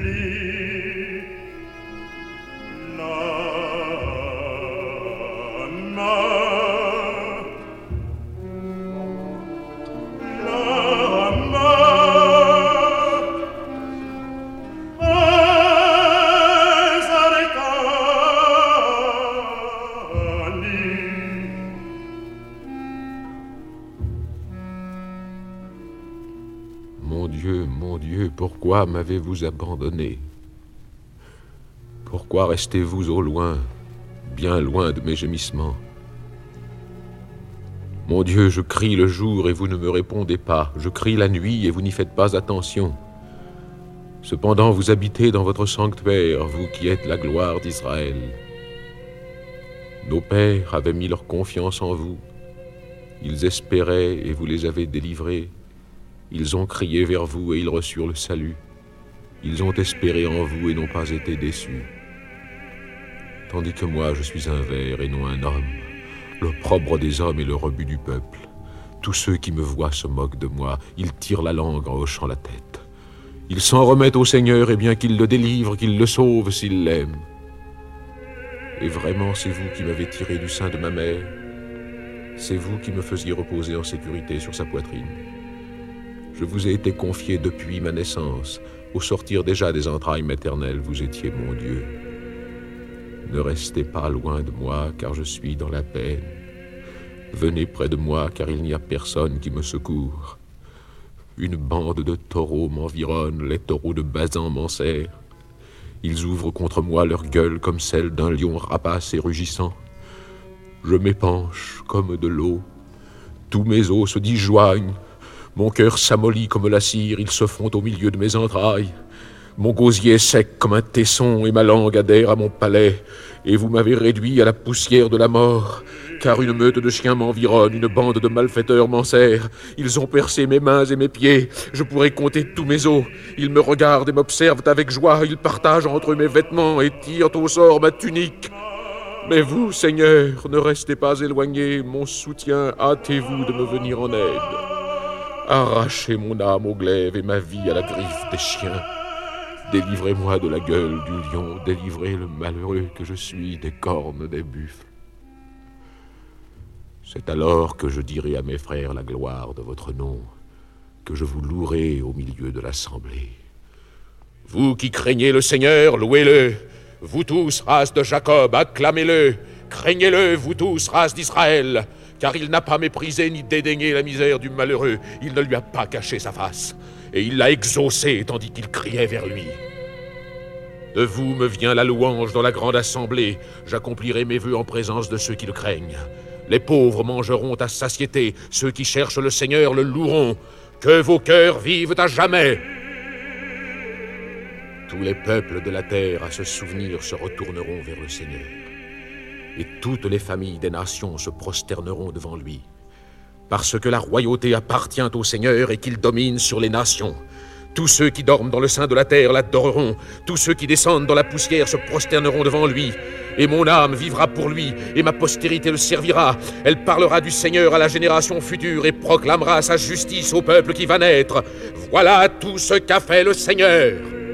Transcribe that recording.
Mon Dieu, pourquoi m'avez-vous abandonné? Pourquoi restez-vous au loin, bien loin de mes gémissements? Mon Dieu, je crie le jour et vous ne me répondez pas. Je crie la nuit et vous n'y faites pas attention. Cependant, vous habitez dans votre sanctuaire, vous qui êtes la gloire d'Israël. Nos pères avaient mis leur confiance en vous. Ils espéraient et vous les avez délivrés. Ils ont crié vers vous et ils reçurent le salut. Ils ont espéré en vous et n'ont pas été déçus. Tandis que moi, je suis un ver et non un homme, l'opprobre des hommes et le rebut du peuple. Tous ceux qui me voient se moquent de moi. Ils tirent la langue en hochant la tête. Ils s'en remettent au Seigneur, et bien qu'il le délivre, qu'il le sauve s'il l'aime. Et vraiment, c'est vous qui m'avez tiré du sein de ma mère. C'est vous qui me faisiez reposer en sécurité sur sa poitrine. Je vous ai été confié depuis ma naissance. Au sortir déjà des entrailles maternelles, vous étiez mon Dieu. Ne restez pas loin de moi, car je suis dans la peine. Venez près de moi, car il n'y a personne qui me secourt. Une bande de taureaux m'environne, les taureaux de Basan m'enserrent. Ils ouvrent contre moi leur gueule comme celle d'un lion rapace et rugissant. Je m'épanche comme de l'eau. Tous mes os se disjoignent. Mon cœur s'amollit comme la cire, ils se font au milieu de mes entrailles. Mon gosier est sec comme un tesson et ma langue adhère à mon palais. Et vous m'avez réduit à la poussière de la mort, car une meute de chiens m'environne, une bande de malfaiteurs m'enserre. Ils ont percé mes mains et mes pieds, je pourrais compter tous mes os. Ils me regardent et m'observent avec joie, ils partagent entre eux mes vêtements et tirent au sort ma tunique. Mais vous, Seigneur, ne restez pas éloignés, mon soutien, hâtez-vous de me venir en aide. Arrachez mon âme au glaive et ma vie à la griffe des chiens. Délivrez-moi de la gueule du lion, délivrez le malheureux que je suis des cornes des buffles. C'est alors que je dirai à mes frères la gloire de votre nom, que je vous louerai au milieu de l'assemblée. Vous qui craignez le Seigneur, louez-le. Vous tous, race de Jacob, acclamez-le. Craignez-le, vous tous, race d'Israël. Car il n'a pas méprisé ni dédaigné la misère du malheureux. Il ne lui a pas caché sa face. Et il l'a exaucé tandis qu'il criait vers lui. De vous me vient la louange dans la grande assemblée. J'accomplirai mes vœux en présence de ceux qui le craignent. Les pauvres mangeront à satiété. Ceux qui cherchent le Seigneur le loueront. Que vos cœurs vivent à jamais. Tous les peuples de la terre à ce souvenir se retourneront vers le Seigneur. Et toutes les familles des nations se prosterneront devant lui. Parce que la royauté appartient au Seigneur et qu'il domine sur les nations. Tous ceux qui dorment dans le sein de la terre l'adoreront. Tous ceux qui descendent dans la poussière se prosterneront devant lui. Et mon âme vivra pour lui, et ma postérité le servira. Elle parlera du Seigneur à la génération future et proclamera sa justice au peuple qui va naître. Voilà tout ce qu'a fait le Seigneur.